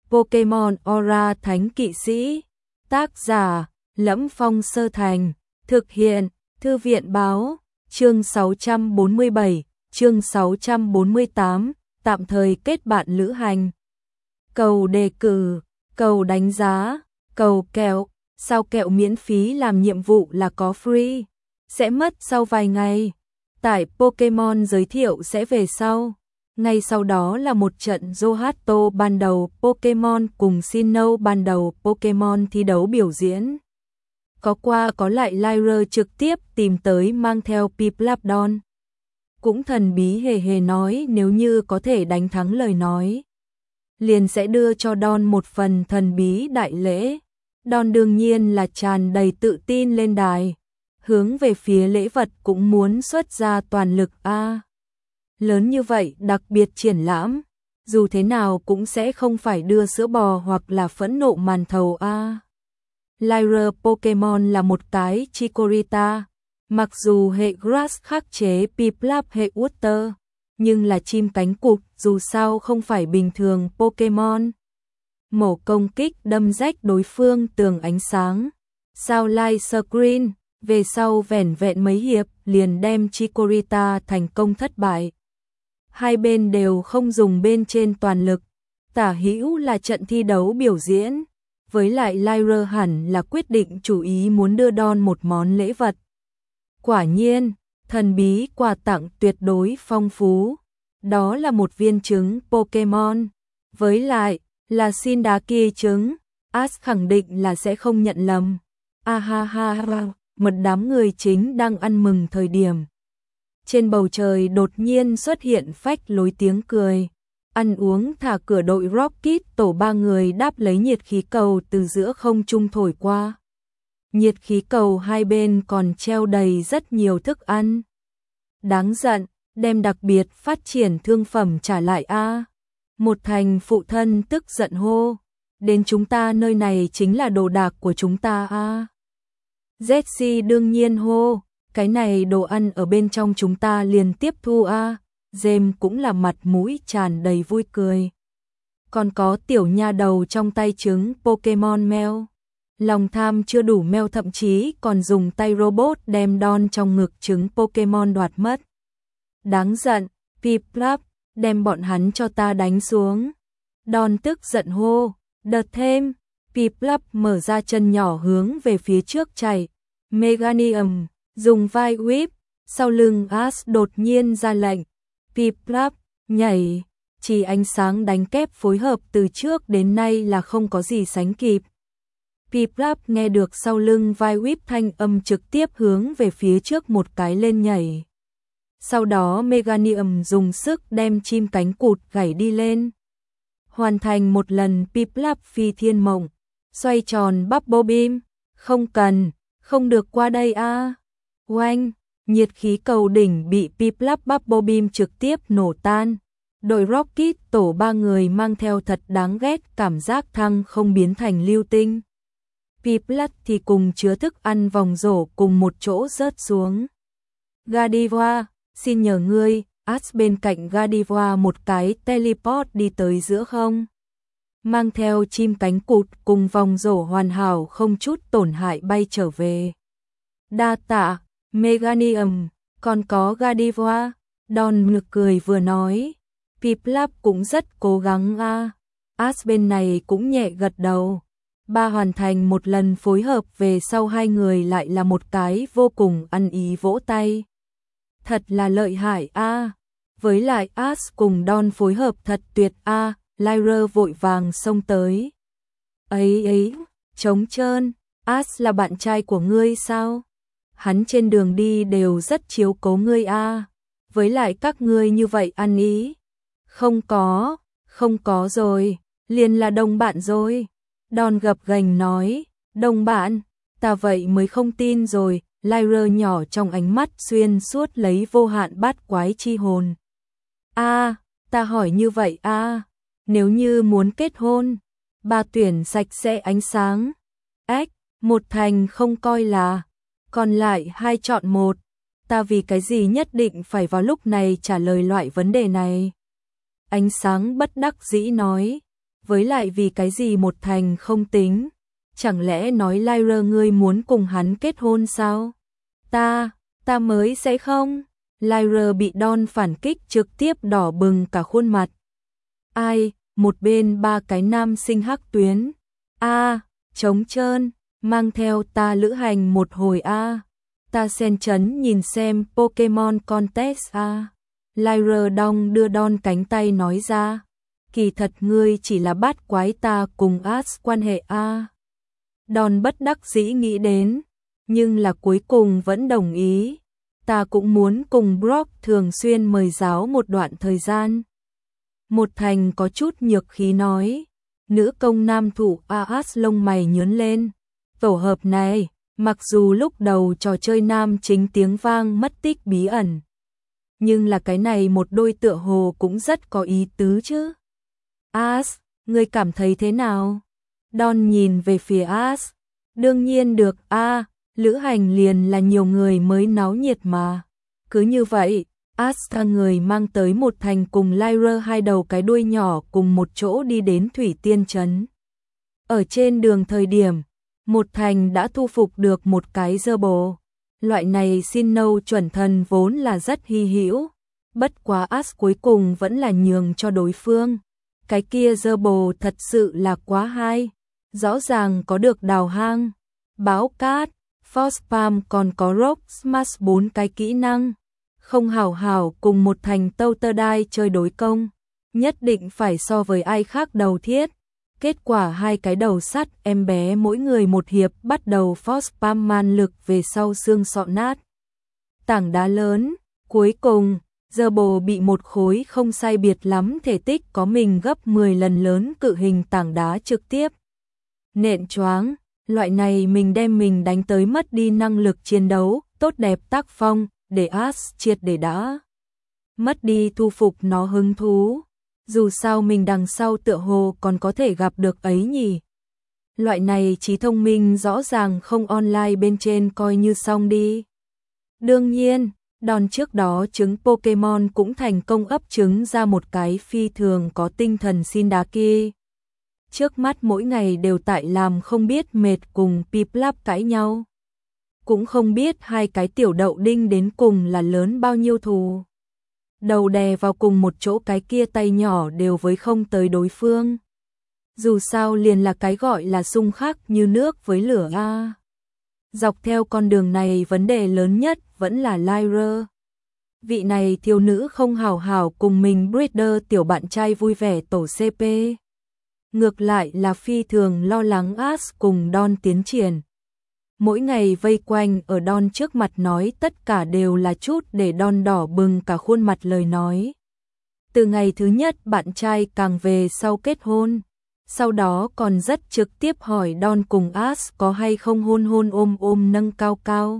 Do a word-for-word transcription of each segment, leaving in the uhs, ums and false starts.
Pokemon Aura Thánh Kỵ Sĩ. Tác giả: Lẫm Phong Sơ Thành. Thực hiện: Thư viện báo. Chương sáu trăm bốn mươi bảy, chương sáu trăm bốn mươi tám, tạm thời kết bạn lữ hành. Cầu đề cử, cầu đánh giá, cầu kẹo. Sao kẹo miễn phí làm nhiệm vụ là có free? Sẽ mất sau vài ngày. Tải Pokemon giới thiệu sẽ về sau. Ngay sau đó là một trận Johto ban đầu Pokemon cùng Sinnoh ban đầu Pokemon thi đấu biểu diễn. Có qua có lại Lyra trực tiếp tìm tới mang theo Piplup. Cũng thần bí hề hề nói nếu như có thể đánh thắng lời nói, liền sẽ đưa cho Don một phần thần bí đại lễ. Don đương nhiên là tràn đầy tự tin lên đài, hướng về phía lễ vật cũng muốn xuất ra toàn lực a. À, lớn như vậy đặc biệt triển lãm, dù thế nào cũng sẽ không phải đưa sữa bò hoặc là phẫn nộ màn thầu a. À. Lyra Pokemon là một cái Chikorita, mặc dù hệ Grass khắc chế Piplup hệ Water, nhưng là chim cánh cụt, dù sao không phải bình thường Pokemon. Mổ công kích đâm rách đối phương tường ánh sáng. Sao Light Screen, về sau vẻn vẹn mấy hiệp liền đem Chikorita thành công thất bại. Hai bên đều không dùng bên trên toàn lực. Tả hữu là trận thi đấu biểu diễn. Với lại Lyra hẳn là quyết định chủ ý muốn đưa Don một món lễ vật. Quả nhiên, thần bí quà tặng tuyệt đối phong phú. Đó là một viên trứng Pokemon. Với lại, là xin đá kia trứng. Ash khẳng định là sẽ không nhận lầm. A ha ha ha, một đám người chính đang ăn mừng thời điểm. Trên bầu trời đột nhiên xuất hiện phách lối tiếng cười. Ăn uống thả cửa đội Rocket tổ ba người đáp lấy nhiệt khí cầu từ giữa không trung thổi qua. Nhiệt khí cầu hai bên còn treo đầy rất nhiều thức ăn. Đáng giận, đem đặc biệt phát triển thương phẩm trả lại a. Một thành phụ thân tức giận hô. Đến chúng ta nơi này chính là đồ đạc của chúng ta a. Jessie đương nhiên hô. Cái này đồ ăn ở bên trong chúng ta liền tiếp thu a. James cũng là mặt mũi tràn đầy vui cười. Còn có tiểu nha đầu trong tay trứng Pokemon Mèo. Lòng tham chưa đủ Mèo thậm chí còn dùng tay robot đem Don trong ngực trứng Pokemon đoạt mất. Đáng giận, Piplup, đem bọn hắn cho ta đánh xuống. Don tức giận hô, đợt thêm. Piplup mở ra chân nhỏ hướng về phía trước chạy. Meganium, dùng vai whip, sau lưng Ash đột nhiên ra lệnh. Piplup, nhảy, chỉ ánh sáng đánh kép phối hợp từ trước đến nay là không có gì sánh kịp. Piplup nghe được sau lưng vai whip thanh âm trực tiếp hướng về phía trước một cái lên nhảy. Sau đó Meganium dùng sức đem chim cánh cụt gảy đi lên. Hoàn thành một lần Piplup phi thiên mộng, xoay tròn Bubble Beam, không cần, không được qua đây a. À. Oanh, nhiệt khí cầu đỉnh bị Piplup Bubble Beam trực tiếp nổ tan. Đội Rocket tổ ba người mang theo thật đáng ghét cảm giác thăng không biến thành lưu tinh. Piplup thì cùng chứa thức ăn vòng rổ cùng một chỗ rớt xuống. Gardevoir, xin nhờ ngươi, Ash bên cạnh Gardevoir một cái teleport đi tới giữa không. Mang theo chim cánh cụt cùng vòng rổ hoàn hảo không chút tổn hại bay trở về. Đa tạ, Meganium, còn có Gardevoir. Don nực cười vừa nói. Piplup cũng rất cố gắng a. À. Ash bên này cũng nhẹ gật đầu. Ba hoàn thành một lần phối hợp về sau hai người lại là một cái vô cùng ăn ý vỗ tay. Thật là lợi hại a. À. Với lại Ash cùng Don phối hợp thật tuyệt a. À. Lyra vội vàng xông tới. Ấy ấy, trống trơn, Ash là bạn trai của ngươi sao? Hắn trên đường đi đều rất chiếu cố ngươi a. À. Với lại các ngươi như vậy ăn ý. Không có, không có rồi, liền là đồng bạn rồi. Don gập ghềnh nói, đồng bạn, ta vậy mới không tin rồi. Lyra nhỏ trong ánh mắt xuyên suốt lấy vô hạn bát quái chi hồn. A, à, ta hỏi như vậy a, à, nếu như muốn kết hôn, ba tuyển sạch sẽ ánh sáng. Ếch, một thành không coi là, còn lại hai chọn một. Ta vì cái gì nhất định phải vào lúc này trả lời loại vấn đề này? Ánh sáng bất đắc dĩ nói. với lại vì cái gì một thành không tính, chẳng lẽ nói Lyra ngươi muốn cùng hắn kết hôn sao? Ta, ta mới sẽ không. Lyra bị Don phản kích trực tiếp đỏ bừng cả khuôn mặt. Ai, một bên ba cái nam sinh hắc tuyến. A, trống trơn, mang theo ta lữ hành một hồi a. Ta sen chấn nhìn xem Pokemon Contest a. Lyra đong đưa Don cánh tay nói ra. Kỳ thật ngươi chỉ là bát quái ta cùng Ash quan hệ a. Don bất đắc dĩ nghĩ đến, nhưng là cuối cùng vẫn đồng ý. Ta cũng muốn cùng Brock thường xuyên mời giáo một đoạn thời gian. Một thành có chút nhược khí nói. Nữ công nam thủ Ash lông mày nhướng lên. Tổ hợp này, mặc dù lúc đầu trò chơi nam chính tiếng vang mất tích bí ẩn, nhưng là cái này một đôi tựa hồ cũng rất có ý tứ chứ. Ash, ngươi cảm thấy thế nào? Don nhìn về phía Ash. Đương nhiên được a, lữ hành liền là nhiều người mới náo nhiệt mà. Cứ như vậy, Ash cả người mang tới một thành cùng Lyra hai đầu cái đuôi nhỏ cùng một chỗ đi đến Thủy Tiên Trấn. Ở trên đường thời điểm, một thành đã thu phục được một cái dơ bồ. Loại này xin nâu chuẩn thần vốn là rất hy hữu, bất quá Ash cuối cùng vẫn là nhường cho đối phương. Cái kia dơ bồ thật sự là quá hay, rõ ràng có được đào hang, báo cát, force palm còn có rock smash bốn cái kỹ năng. Không hảo hảo cùng một thành tâu tơ đai chơi đối công, nhất định phải so với ai khác đầu thiết. Kết quả hai cái đầu sắt em bé mỗi người một hiệp bắt đầu force palm man lực về sau xương sọ nát. Tảng đá lớn, cuối cùng, giờ bồ bị một khối không sai biệt lắm thể tích có mình gấp mười lần lớn cự hình tảng đá trực tiếp nện choáng. Loại này mình đem mình đánh tới mất đi năng lực chiến đấu, tốt đẹp tác phong, để Ash triệt để đã mất đi thu phục nó hứng thú. Dù sao mình đằng sau tựa hồ còn có thể gặp được ấy nhỉ. Loại này trí thông minh rõ ràng không online bên trên coi như xong đi. Đương nhiên, Don trước đó trứng Pokemon cũng thành công ấp trứng ra một cái phi thường có tinh thần Sindaki. Trước mắt mỗi ngày đều tại làm không biết mệt cùng Piplup cãi nhau. Cũng không biết hai cái tiểu đậu đinh đến cùng là lớn bao nhiêu thù. Đầu đè vào cùng một chỗ cái kia tay nhỏ đều với không tới đối phương. Dù sao liền là cái gọi là xung khắc như nước với lửa a. Dọc theo con đường này vấn đề lớn nhất vẫn là Lyra. Vị này thiếu nữ không hào hào cùng mình breeder tiểu bạn trai vui vẻ tổ xê pê. Ngược lại là phi thường lo lắng Ash cùng Don tiến triển. Mỗi ngày vây quanh ở Don trước mặt nói tất cả đều là chút để Don đỏ bừng cả khuôn mặt lời nói. Từ ngày thứ nhất bạn trai càng về sau kết hôn, sau đó còn rất trực tiếp hỏi Don cùng Ash có hay không hôn hôn ôm ôm nâng cao cao.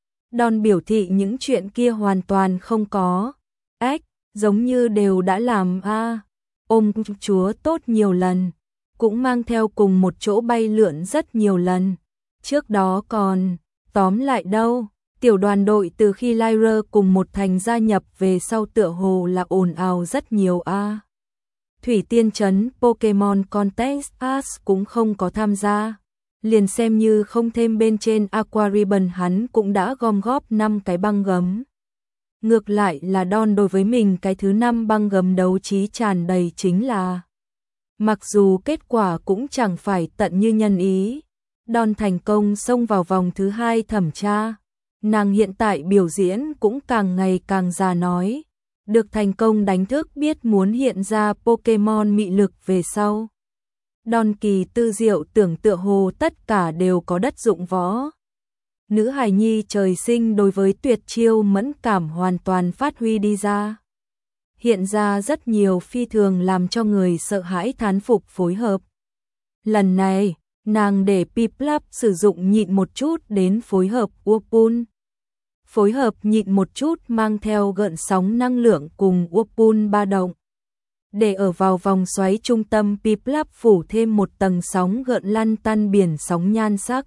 Don biểu thị những chuyện kia hoàn toàn không có. Ếch, giống như đều đã làm a. À, ôm chúa tốt nhiều lần, cũng mang theo cùng một chỗ bay lượn rất nhiều lần. Trước đó còn, tóm lại đâu, tiểu đoàn đội từ khi Lyra cùng một thành gia nhập về sau tựa hồ là ồn ào rất nhiều a. À. Thủy Tiên Trấn Pokemon Contest Ash cũng không có tham gia. Liền xem như không thêm bên trên Aqua Ribbon hắn cũng đã gom góp năm cái băng gấm. Ngược lại là Don đối với mình cái thứ năm băng gấm đấu trí tràn đầy chính là. Mặc dù kết quả cũng chẳng phải tận như nhân ý. Don thành công xông vào vòng thứ hai thẩm tra. Nàng hiện tại biểu diễn cũng càng ngày càng già nói. Được thành công đánh thức biết muốn hiện ra Pokemon mị lực về sau. Don kỳ tư diệu tưởng tựa hồ tất cả đều có đất dụng võ. Nữ hài nhi trời sinh đối với tuyệt chiêu mẫn cảm hoàn toàn phát huy đi ra. Hiện ra rất nhiều phi thường làm cho người sợ hãi thán phục phối hợp. Lần này, nàng để Piplup sử dụng nhịn một chút đến phối hợp Wurmple. Phối hợp nhịn một chút mang theo gợn sóng năng lượng cùng Wurmple ba động. Để ở vào vòng xoáy trung tâm Piplup phủ thêm một tầng sóng gợn lăn tăn biển sóng nhan sắc.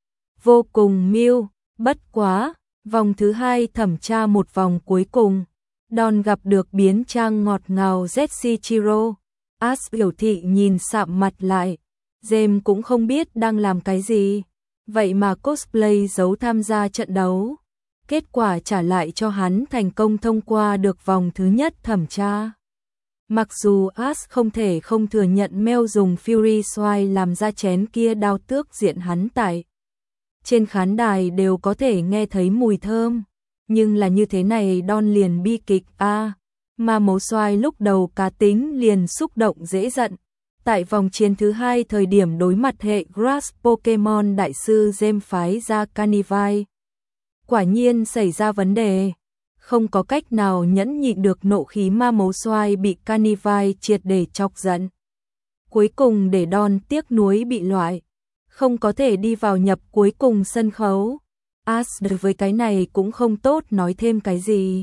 Vô cùng miêu, bất quá, vòng thứ hai thẩm tra một vòng cuối cùng. Don gặp được biến trang ngọt ngào Zetsuchiro. Ash biểu thị nhìn sạm mặt lại. James cũng không biết đang làm cái gì. Vậy mà cosplay giấu tham gia trận đấu. Kết quả trả lại cho hắn thành công thông qua được vòng thứ nhất thẩm tra. Mặc dù Ash không thể không thừa nhận Mel dùng Fury Sword làm ra chén kia đao tước diện hắn tại. Trên khán đài đều có thể nghe thấy mùi thơm. Nhưng là như thế này Don liền bi kịch a à, mà mấu xoài lúc đầu cá tính liền xúc động dễ giận. Tại vòng chiến thứ hai thời điểm đối mặt hệ Grass Pokemon đại sư James phái ra Carnivine. Quả nhiên xảy ra vấn đề. Không có cách nào nhẫn nhịn được nộ khí ma mấu xoài bị Carnivine triệt để chọc giận. Cuối cùng để Don tiếc nuối bị loại. Không có thể đi vào nhập cuối cùng sân khấu. Ash với cái này cũng không tốt nói thêm cái gì.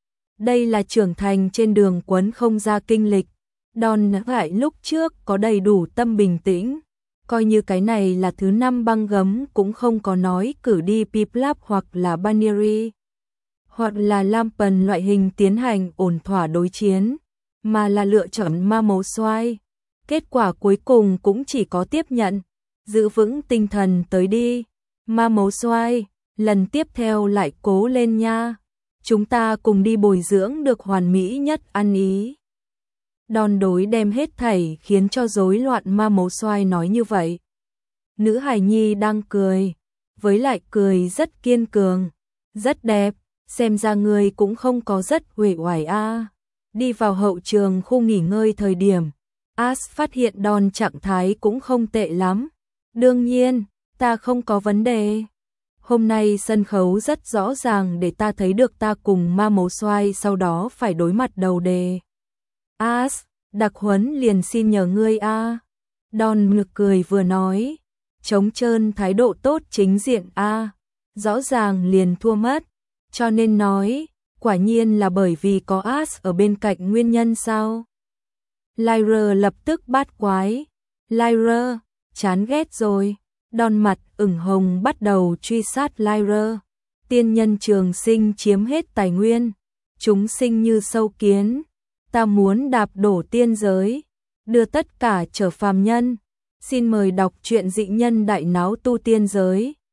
Đây là trưởng thành trên đường quấn không ra kinh lịch. Don lại lúc trước có đầy đủ tâm bình tĩnh. Coi như cái này là thứ năm băng gấm cũng không có nói cử đi Piplup hoặc là Baneri. Hoặc là Lampen loại hình tiến hành ổn thỏa đối chiến. Mà là lựa chọn ma mấu xoay. Kết quả cuối cùng cũng chỉ có tiếp nhận. Giữ vững tinh thần tới đi. Ma mấu xoay. Lần tiếp theo lại cố lên nha. Chúng ta cùng đi bồi dưỡng được hoàn mỹ nhất ăn ý. Đòn đối đem hết thảy khiến cho rối loạn ma mấu xoay nói như vậy. Nữ hài nhi đang cười. Với lại cười rất kiên cường. Rất đẹp. Xem ra người cũng không có rất uể oải a. Đi vào hậu trường khu nghỉ ngơi thời điểm. Ash phát hiện Don trạng thái cũng không tệ lắm. Đương nhiên, ta không có vấn đề. Hôm nay sân khấu rất rõ ràng để ta thấy được ta cùng ma mấu xoay sau đó phải đối mặt đầu đề. Ash, đặc huấn liền xin nhờ ngươi a. Don ngực cười vừa nói. Trống trơn thái độ tốt chính diện a. Rõ ràng liền thua mất. Cho nên nói, quả nhiên là bởi vì có Ash ở bên cạnh nguyên nhân sao? Lyra lập tức bát quái. Lyra, chán ghét rồi. Don mặt ửng hồng bắt đầu truy sát Lyra. Tiên nhân trường sinh chiếm hết tài nguyên. Chúng sinh như sâu kiến. Ta muốn đạp đổ tiên giới. Đưa tất cả trở phàm nhân. Xin mời đọc truyện dị nhân đại náo tu tiên giới.